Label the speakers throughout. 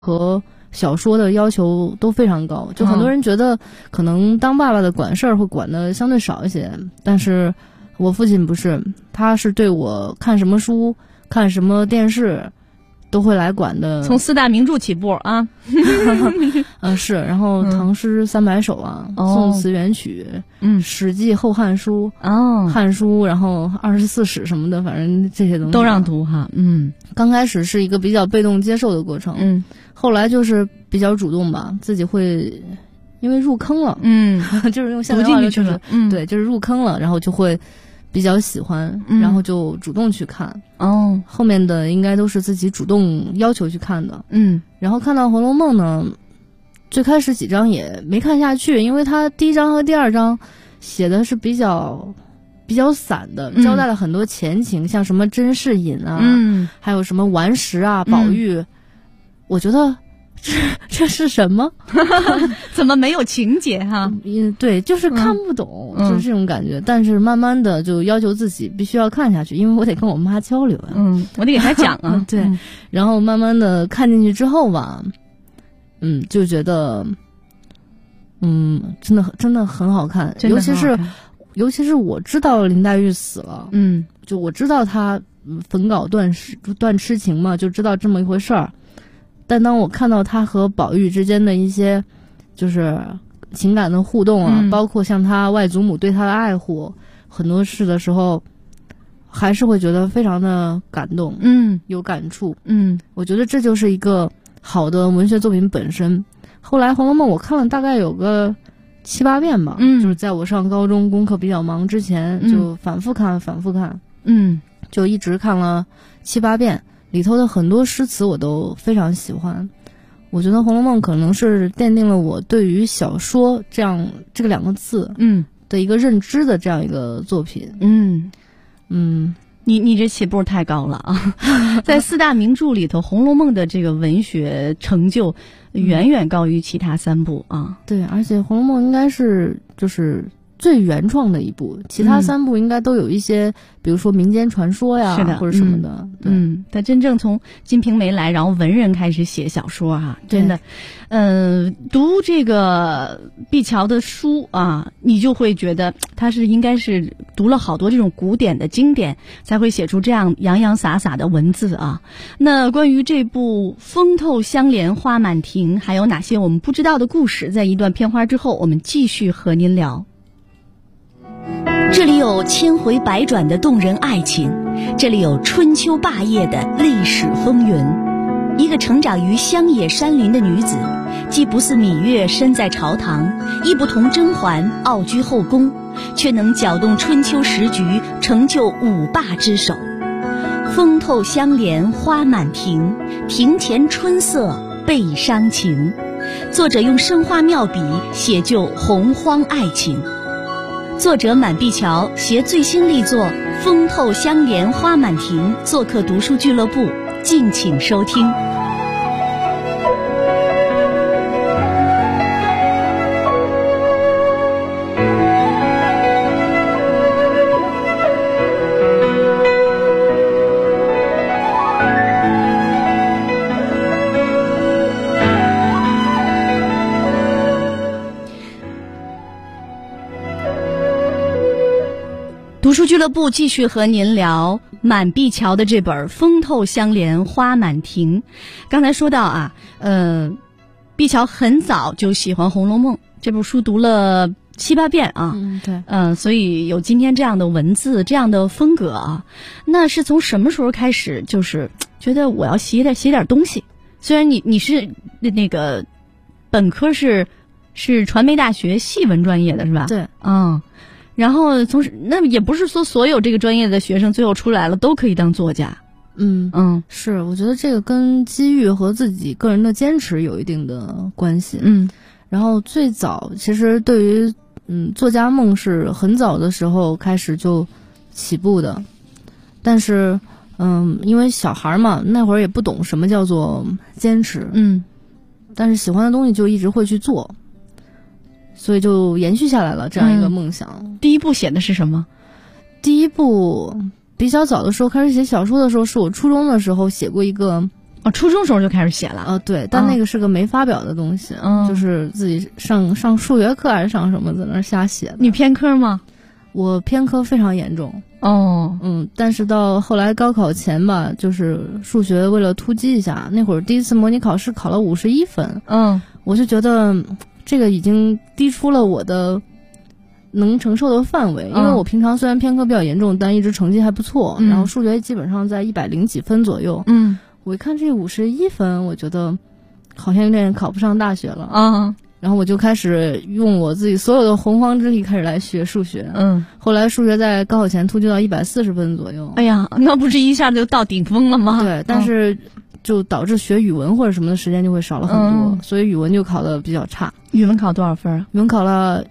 Speaker 1: 和小说的要求都非常高，就很多人觉得可能当爸爸的管事儿会管的相对少一些，但是我父亲不是，他是对我看什么书、看什么电视都会来管的。
Speaker 2: 从4大名著起步啊，
Speaker 1: 是，然后唐诗300首啊，宋词元曲，史记、后汉书，汉书，然后24史什么的，反正这些东西
Speaker 2: 都让读哈。
Speaker 1: 刚开始是一个比较被动接受的过程，后来就是比较主动吧，自己会因为入坑了，就是用现在话说就是对，就是入坑了，然后就会比较喜欢，然后就主动去看。后面的应该都是自己主动要求去看的。然后看到《红楼梦》呢，最开始几章也没看下去，因为它第1章和第2章写的是比较散的，交代了很多前情，像什么甄士隐啊，还有什么顽石啊、宝玉，我觉得这是什么？
Speaker 2: 怎么没有情节哈？
Speaker 1: 对，就是看不懂，就是这种感觉。但是慢慢的就要求自己必须要看下去，因为我得跟我妈交流呀。
Speaker 2: 我得给她讲啊。
Speaker 1: 对，然后慢慢的看进去之后吧，就觉得，真的很好看，尤其是我知道林黛玉死了，就我知道她焚稿断痴情嘛，就知道这么一回事儿。但当我看到她和宝玉之间的一些就是情感的互动啊，包括像她外祖母对她的爱护，很多事的时候，还是会觉得非常的感动，有感触，我觉得这就是一个好的文学作品本身。后来《红楼梦》我看了大概有个7、8遍吧，就是在我上高中功课比较忙之前，就反复看，就一直看了7、8遍。里头的很多诗词我都非常喜欢，我觉得《红楼梦》可能是奠定了我对于小说这个2个字的一个认知的这样一个作品。
Speaker 2: 你这起步太高了啊！在4大名著里头，《红楼梦》的这个文学成就远远高于其他3部啊。
Speaker 1: 对，而且《红楼梦》应该是就是最原创的一部，其他3部应该都有一些，比如说民间传说呀，
Speaker 2: 是的，
Speaker 1: 或者什么的。
Speaker 2: 但真正从《金瓶梅》来，然后文人开始写小说啊，真的，读这个碧桥的书啊，你就会觉得他应该是读了好多这种古典的经典，才会写出这样洋洋洒洒的文字啊。那关于这部风透香莲花满庭，还有哪些我们不知道的故事，在一段片花之后，我们继续和您聊。
Speaker 3: 这里有千回百转的动人爱情，这里有春秋霸业的历史风云。一个成长于乡野山林的女子，既不似芈月身在朝堂，亦不同甄嬛傲居后宫，却能搅动春秋时局，成就五霸之首。风透香莲花满庭，庭前春色倍伤情。作者用生花妙笔写就洪荒爱情。作者满碧桥携最新力作《风透香莲花满庭》做客读书俱乐部，敬请收听。
Speaker 2: 读书俱乐部继续和您聊满碧桥的这本《风透香莲花满庭》。刚才说到啊，碧桥很早就喜欢《红楼梦》这部书，读了7、8遍啊。
Speaker 1: 对，
Speaker 2: 所以有今天这样的文字，这样的风格啊。那是从什么时候开始，就是觉得我要写点东西？虽然你是那个本科是传媒大学戏文专业的是吧？
Speaker 1: 对，
Speaker 2: 然后那也不是说所有这个专业的学生最后出来了都可以当作家。
Speaker 1: 是，我觉得这个跟机遇和自己个人的坚持有一定的关系。然后最早其实对于作家梦是很早的时候开始就起步的，但是因为小孩嘛，那会儿也不懂什么叫做坚持，但是喜欢的东西就一直会去做，所以就延续下来了这样一个梦想。
Speaker 2: 第一部写的是什么？
Speaker 1: 第一部比较早的时候开始写小说的时候，是我初中的时候写过一个
Speaker 2: 哦，初中时候就开始写了。
Speaker 1: 对，但那个是个没发表的东西，就是自己上数学课还是上什么，在那儿瞎写的。
Speaker 2: 你偏科吗？
Speaker 1: 我偏科非常严重。但是到后来高考前吧，就是数学为了突击一下，那会儿第一次模拟考试考了51分。我就觉得这个已经低出了我的能承受的范围，因为我平常虽然偏科比较严重，但一直成绩还不错，然后数学基本上在100几分左右。我一看这51分，我觉得好像有点考不上大学了。然后我就开始用我自己所有的洪荒之力开始来学数学。后来数学在高考前突击到140分左右。
Speaker 2: 哎呀，那不是一下就到顶峰了吗？
Speaker 1: 对，但是就导致学语文或者什么的时间就会少了很多，所以语文就考得比较差。
Speaker 2: 语文考多少分？
Speaker 1: 语文考了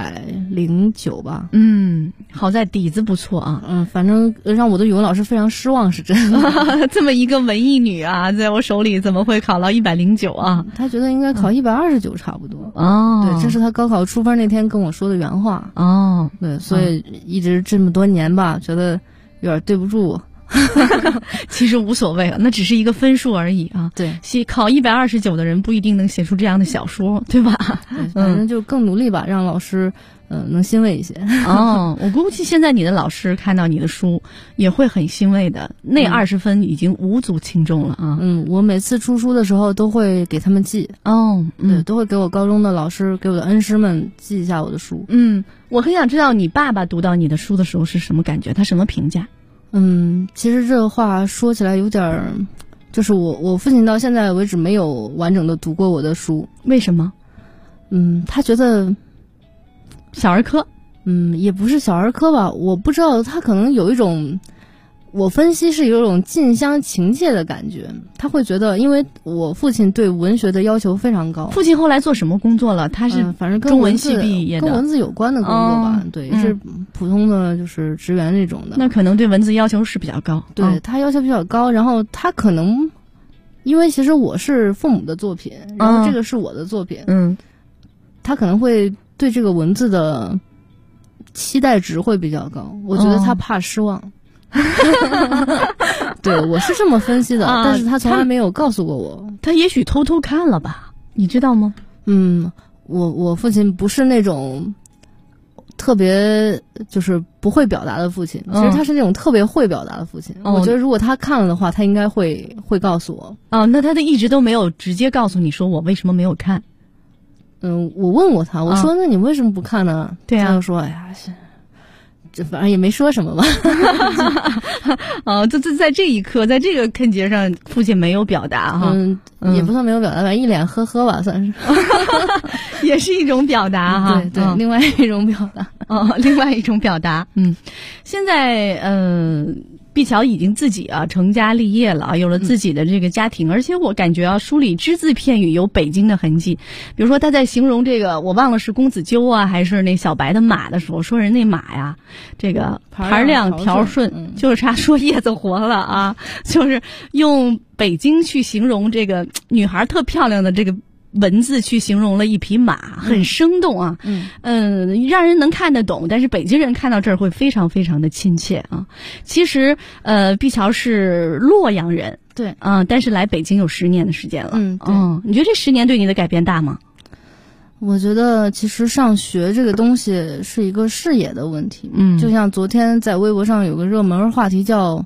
Speaker 1: 109吧。
Speaker 2: 好在底子不错啊。
Speaker 1: 反正让我的语文老师非常失望，是真的。
Speaker 2: 这么一个文艺女啊，在我手里怎么会考到109啊？
Speaker 1: 他觉得应该考129差不多。对，这是他高考出分那天跟我说的原话。对，所以一直这么多年吧，觉得有点对不住我。
Speaker 2: 其实无所谓了，那只是一个分数而已啊。
Speaker 1: 对，
Speaker 2: 考129的人不一定能写出这样的小说，对吧？
Speaker 1: 反正就更努力吧，让老师能欣慰一些。
Speaker 2: 我估计现在你的老师看到你的书也会很欣慰的。那20分已经无足轻重了啊。
Speaker 1: 我每次出书的时候都会给他们寄。对，都会给我高中的老师，给我的恩师们寄一下我的书。
Speaker 2: 我很想知道你爸爸读到你的书的时候是什么感觉，他什么评价？
Speaker 1: 其实这个话说起来有点就是我父亲到现在为止没有完整的读过我的书。
Speaker 2: 为什么？
Speaker 1: 他觉得
Speaker 2: 小儿科。
Speaker 1: 也不是小儿科吧，我不知道，他可能有一种，我分析是有一种近乡情怯的感觉。他会觉得，因为我父亲对文学的要求非常高。
Speaker 2: 父亲后来做什么工作了？他是
Speaker 1: 反正
Speaker 2: 中文系毕业的，
Speaker 1: 跟文字有关的工作吧。对，也是普通的就是职员那种的。
Speaker 2: 那可能对文字要求是比较高。
Speaker 1: 对，他要求比较高，然后他可能，因为其实我是父母的作品，然后这个是我的作品。他可能会对这个文字的期待值会比较高，我觉得他怕失望。对，我是这么分析的，但是他从来没有告诉过我。
Speaker 2: 他也许偷偷看了吧，你知道吗？
Speaker 1: 我父亲不是那种特别就是不会表达的父亲，其实他是那种特别会表达的父亲。我觉得如果他看了的话，他应该会告诉我。
Speaker 2: 那他一直都没有直接告诉你说我为什么没有看？
Speaker 1: 我问过他，我说那你为什么不看呢？
Speaker 2: 对啊，
Speaker 1: 他就说哎呀，这反正也没说什么吧。
Speaker 2: 这在这一刻，在这个坑节上，父亲没有表达哈。
Speaker 1: 也不算没有表达吧，一脸呵呵吧，算是。
Speaker 2: 也是一种表达哈。
Speaker 1: 对，另外一种表达。
Speaker 2: 另外一种表达。现在碧乔已经自己成家立业了，有了自己的这个家庭，而且我感觉书里只字片语有北京的痕迹。比如说他在形容这个，我忘了是公子纠还是那小白的马的时候，说人那马呀，这个盘亮条顺，就是差说叶子活了啊，就是用北京去形容这个女孩特漂亮的这个文字去形容了一匹马，很生动啊。让人能看得懂，但是北京人看到这儿会非常非常的亲切啊。其实碧乔是洛阳人，
Speaker 1: 对
Speaker 2: 但是来北京有10年的时间了。你觉得这10年对你的改变大吗？
Speaker 1: 我觉得其实上学这个东西是一个视野的问题。就像昨天在微博上有个热门话题叫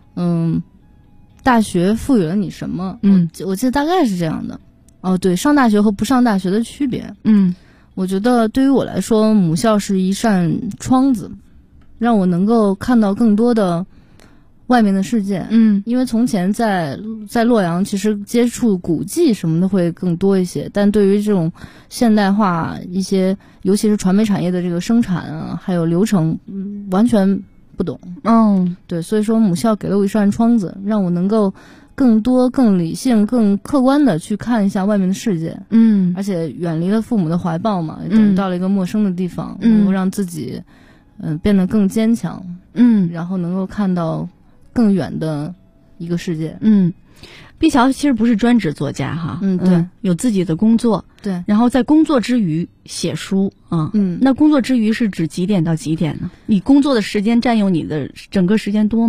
Speaker 1: 大学赋予了你什么？我记得大概是这样的。对，上大学和不上大学的区别。我觉得对于我来说，母校是一扇窗子，让我能够看到更多的外面的世界。因为从前在洛阳，其实接触古迹什么的会更多一些，但对于这种现代化一些，尤其是传媒产业的这个生产还有流程，完全不懂。对，所以说母校给了我一扇窗子，让我能够更多、更理性、更客观的去看一下外面的世界。而且远离了父母的怀抱嘛，等于到了一个陌生的地方，能够让自己变得更坚强。然后能够看到更远的一个世界。
Speaker 2: 碧乔其实不是专职作家哈。
Speaker 1: 对，
Speaker 2: 有自己的工作。
Speaker 1: 对，
Speaker 2: 然后在工作之余写书啊。那工作之余是指几点到几点呢？你工作的时间占用你的整个时间多吗？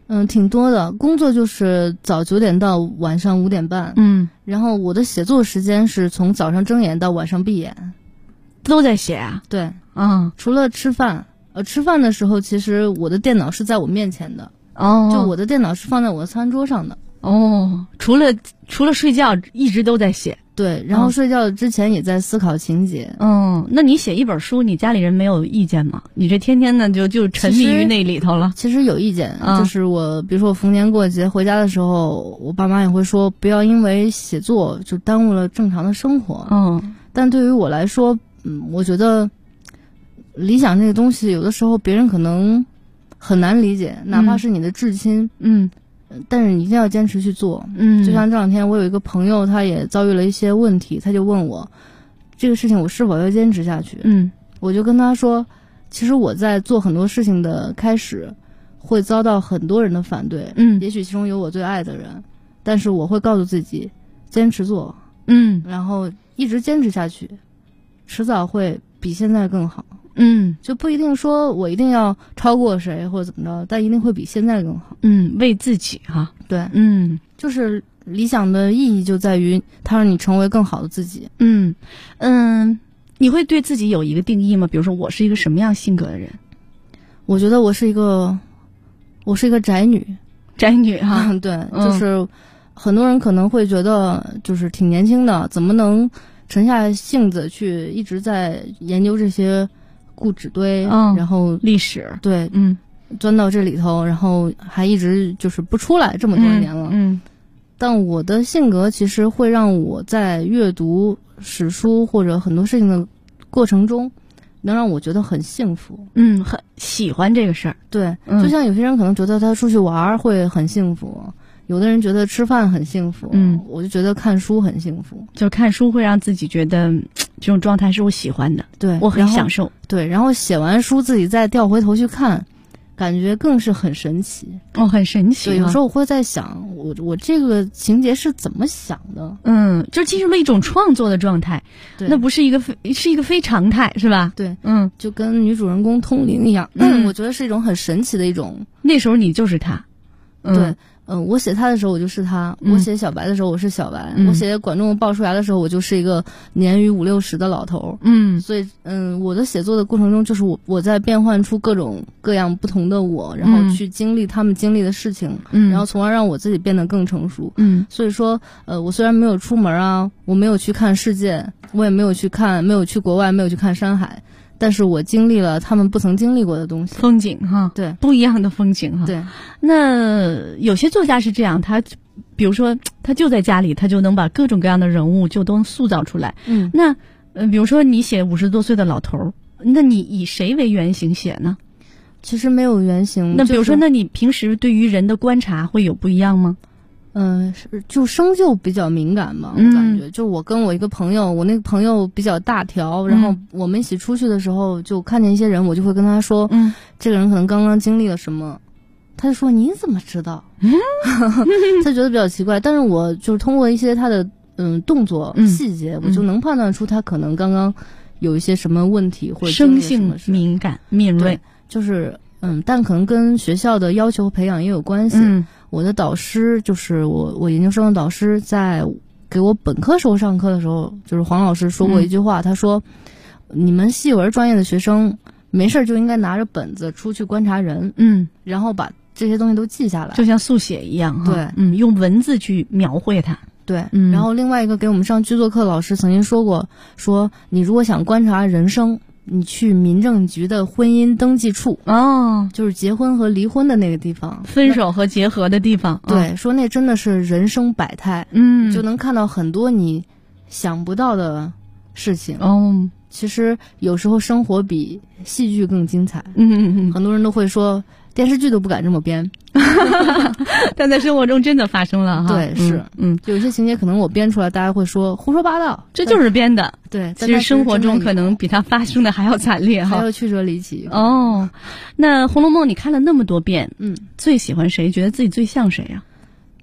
Speaker 1: 挺多的。工作就是早9点到晚上5点半。然后我的写作时间是从早上睁眼到晚上闭眼，
Speaker 2: 都在写啊？
Speaker 1: 对，除了吃饭，吃饭的时候其实我的电脑是在我面前的。就我的电脑是放在我的餐桌上的。
Speaker 2: 除了睡觉一直都在写。
Speaker 1: 对，然后睡觉之前也在思考情节。
Speaker 2: 那你写一本书，你家里人没有意见吗？你这天天的就沉迷于那里头了。
Speaker 1: 其实有意见，就是比如说我逢年过节回家的时候，我爸妈也会说不要因为写作就耽误了正常的生活。但对于我来说，我觉得理想这个东西有的时候别人可能很难理解，哪怕是你的至亲。但是你一定要坚持去做。就像这两天我有一个朋友，他也遭遇了一些问题，他就问我这个事情我是否要坚持下去。我就跟他说，其实我在做很多事情的开始会遭到很多人的反对。也许其中有我最爱的人，但是我会告诉自己坚持做。然后一直坚持下去，迟早会比现在更好。就不一定说我一定要超过谁或者怎么着，但一定会比现在更好。
Speaker 2: 为自己哈。
Speaker 1: 对，就是理想的意义就在于它让你成为更好的自己。
Speaker 2: 你会对自己有一个定义吗？比如说我是一个什么样性格的人？
Speaker 1: 我觉得我是一个宅女。
Speaker 2: 宅女哈。
Speaker 1: 对，就是很多人可能会觉得就是挺年轻的，怎么能沉下性子去一直在研究这些故纸堆，然后
Speaker 2: 历史。
Speaker 1: 对，钻到这里头，然后还一直就是不出来这么多年了。但我的性格其实会让我在阅读史书或者很多事情的过程中，能让我觉得很幸福。
Speaker 2: 很喜欢这个事儿。
Speaker 1: 对，就像有些人可能觉得他出去玩会很幸福，有的人觉得吃饭很幸福。我就觉得看书很幸福。
Speaker 2: 就看书会让自己觉得这种状态是我喜欢的。
Speaker 1: 对，
Speaker 2: 我很享受。
Speaker 1: 对，然后写完书自己再调回头去看，感觉更是很神奇。
Speaker 2: 很神奇。
Speaker 1: 对，有时候我会在想，我这个情节是怎么想的？
Speaker 2: 就进入了一种创作的状态。对，那不是是一个非常态，是吧？
Speaker 1: 对，就跟女主人公通灵一样。我觉得是一种很神奇的一种。
Speaker 2: 那时候你就是她。
Speaker 1: 对。我写他的时候我就是他，我写小白的时候我是小白，我写管仲爆出牙的时候我就是一个年逾50、60的老头。所以我的写作的过程中，就是我在变换出各种各样不同的我，然后去经历他们经历的事情，然后从而让我自己变得更成熟。所以说我虽然没有出门啊，我没有去看世界，我也没有去国外，没有去看山海，但是我经历了他们不曾经历过的东西，
Speaker 2: 风景哈。对，不一样的风景哈。
Speaker 1: 对。
Speaker 2: 那有些作家是这样，他比如说他就在家里，他就能把各种各样的人物就都塑造出来。那比如说你写50多岁的老头，那你以谁为原型写呢？
Speaker 1: 其实没有原型。
Speaker 2: 那比如说，那你平时对于人的观察会有不一样吗？
Speaker 1: 就生就比较敏感嘛，我感觉就我跟我一个朋友，我那个朋友比较大条，然后我们一起出去的时候就看见一些人，我就会跟他说，这个人可能刚刚经历了什么，他就说你怎么知道？他觉得比较奇怪，但是我就是通过一些他的动作细节，我就能判断出他可能刚刚有一些什么问题或者
Speaker 2: 生性敏感敏锐，
Speaker 1: 就是但可能跟学校的要求培养也有关系。我的导师就是我研究生的导师，在给我本科时候上课的时候，就是黄老师说过一句话，他说你们戏文专业的学生没事就应该拿着本子出去观察人，然后把这些东西都记下来，
Speaker 2: 就像速写一样。
Speaker 1: 对，
Speaker 2: 用文字去描绘它。
Speaker 1: 对，然后另外一个给我们上剧作课的老师曾经说过，说你如果想观察人生，你去民政局的婚姻登记处，就是结婚和离婚的那个地方，
Speaker 2: 分手和结合的地方。
Speaker 1: 对，说那真的是人生百态，就能看到很多你想不到的事情。其实有时候生活比戏剧更精彩。很多人都会说电视剧都不敢这么编，
Speaker 2: 但在生活中真的发生了哈。
Speaker 1: 对，是，有一些情节可能我编出来，大家会说胡说八道，
Speaker 2: 这就是编的。
Speaker 1: 对，
Speaker 2: 其实生活中可能比它发生的还要惨烈哈，
Speaker 1: 还要曲折离奇。
Speaker 2: 那《红楼梦》你看了那么多遍，最喜欢谁？觉得自己最像谁呀？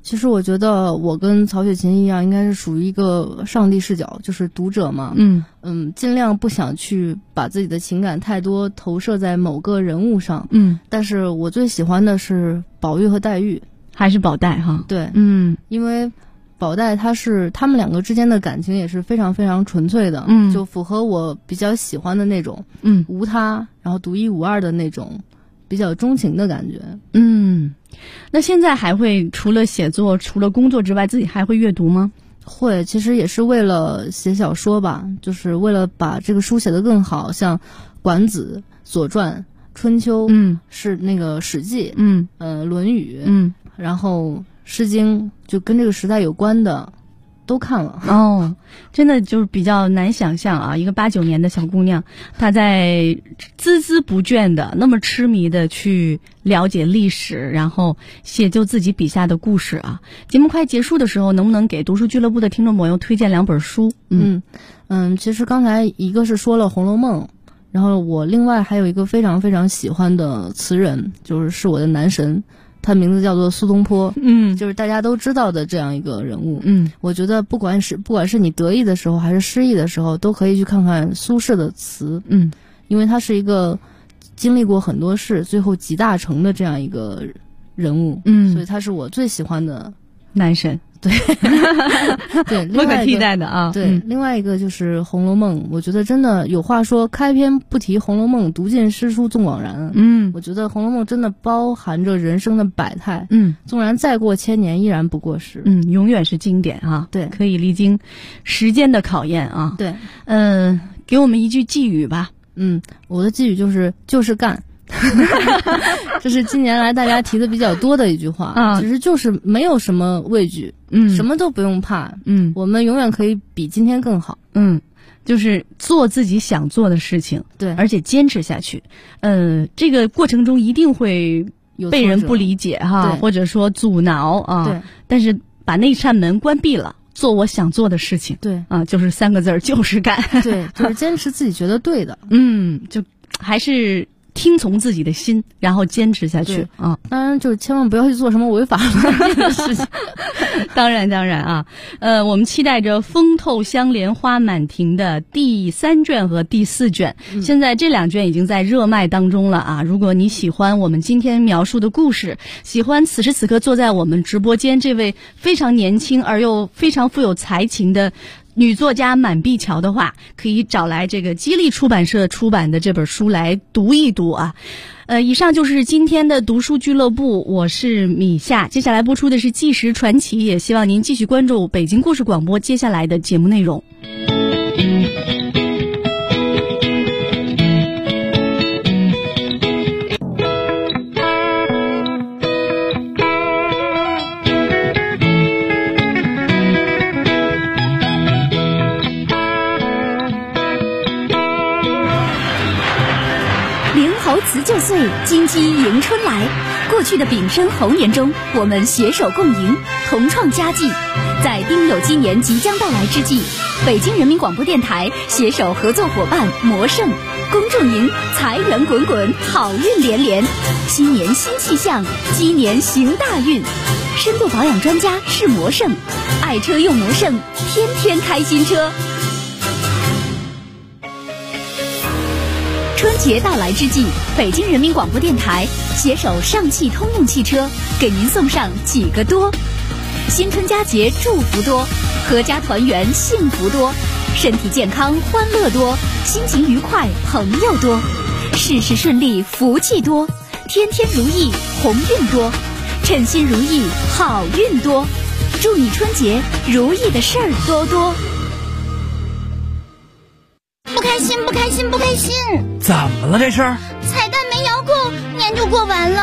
Speaker 1: 其实我觉得我跟曹雪芹一样，应该是属于一个上帝视角，就是读者嘛。尽量不想去把自己的情感太多投射在某个人物上。但是我最喜欢的是宝玉和黛玉，
Speaker 2: 还是宝黛哈？
Speaker 1: 对，因为宝黛他们两个之间的感情也是非常非常纯粹的，就符合我比较喜欢的那种，无他，然后独一无二的那种比较钟情的感觉。
Speaker 2: 那现在还会除了写作、除了工作之外，自己还会阅读吗？
Speaker 1: 会，其实也是为了写小说吧，就是为了把这个书写得更好，像《管子》《左传》《春秋》，是那个《史记》，《论语》，然后《诗经》，就跟这个时代有关的都看了。
Speaker 2: 真的就是比较难想象啊，一个89年的小姑娘，她在孜孜不倦的那么痴迷的去了解历史，然后写就自己笔下的故事啊。节目快结束的时候，能不能给读书俱乐部的听众朋友推荐2本书？
Speaker 1: 其实刚才一个是说了《红楼梦》，然后我另外还有一个非常非常喜欢的词人，是我的男神，他名字叫做苏东坡，就是大家都知道的这样一个人物。我觉得不管是你得意的时候还是失意的时候，都可以去看看苏轼的词，因为他是一个经历过很多事，最后集大成的这样一个人物，所以他是我最喜欢的
Speaker 2: 男神。
Speaker 1: 对对，
Speaker 2: 不可替代的啊。
Speaker 1: 对，另外一个就是《红楼梦》，我觉得真的有话说，开篇不提《红楼梦》，读尽诗书纵广然。我觉得《红楼梦》真的包含着人生的百态，纵然再过千年依然不过时，
Speaker 2: 永远是经典啊。
Speaker 1: 对，
Speaker 2: 可以历经时间的考验啊。
Speaker 1: 对，
Speaker 2: 给我们一句寄语吧。
Speaker 1: 我的寄语就是干。这是近年来大家提的比较多的一句话，其实就是没有什么畏惧，什么都不用怕，我们永远可以比今天更好，
Speaker 2: 就是做自己想做的事情，
Speaker 1: 对，
Speaker 2: 而且坚持下去。这个过程中一定会被人不理解哈，或者说阻挠啊，
Speaker 1: 对，
Speaker 2: 但是把那扇门关闭了，做我想做的事情，
Speaker 1: 对
Speaker 2: 啊，就是3个字儿，就是干，
Speaker 1: 对，就是坚持自己觉得对的，
Speaker 2: 就还是听从自己的心，然后坚持下去啊！
Speaker 1: 当然，就是千万不要去做什么违法的事情。
Speaker 2: 当然啊，我们期待着风透香莲花满庭的第3卷和第4卷。现在这2卷已经在热卖当中了啊！如果你喜欢我们今天描述的故事，喜欢此时此刻坐在我们直播间这位非常年轻而又非常富有才情的女作家满碧桥的话，可以找来这个激励出版社出版的这本书来读一读啊。以上就是今天的读书俱乐部，我是米夏。接下来播出的是纪实传奇，也希望您继续关注北京故事广播接下来的节目内容。
Speaker 3: 辞旧岁，金鸡迎春来。过去的丙申猴年中，我们携手共赢，同创佳绩。在丁酉鸡年即将到来之际，北京人民广播电台携手合作伙伴魔圣，恭祝您财源滚滚，好运连连。新年新气象，鸡年行大运。深度保养专家是魔圣，爱车用魔圣，天天开新车。春节到来之际，北京人民广播电台携手上汽通用汽车，给您送上几个多：新春佳节祝福多，阖家团圆幸福多，身体健康欢乐多，心情愉快朋友多，事事顺利福气多，天天如意鸿运多，称心如意好运多。祝你春节如意的事儿多多。
Speaker 4: 不开心，不开心，不开心！
Speaker 5: 怎么了这是？
Speaker 4: 彩蛋没摇够，年就过完了。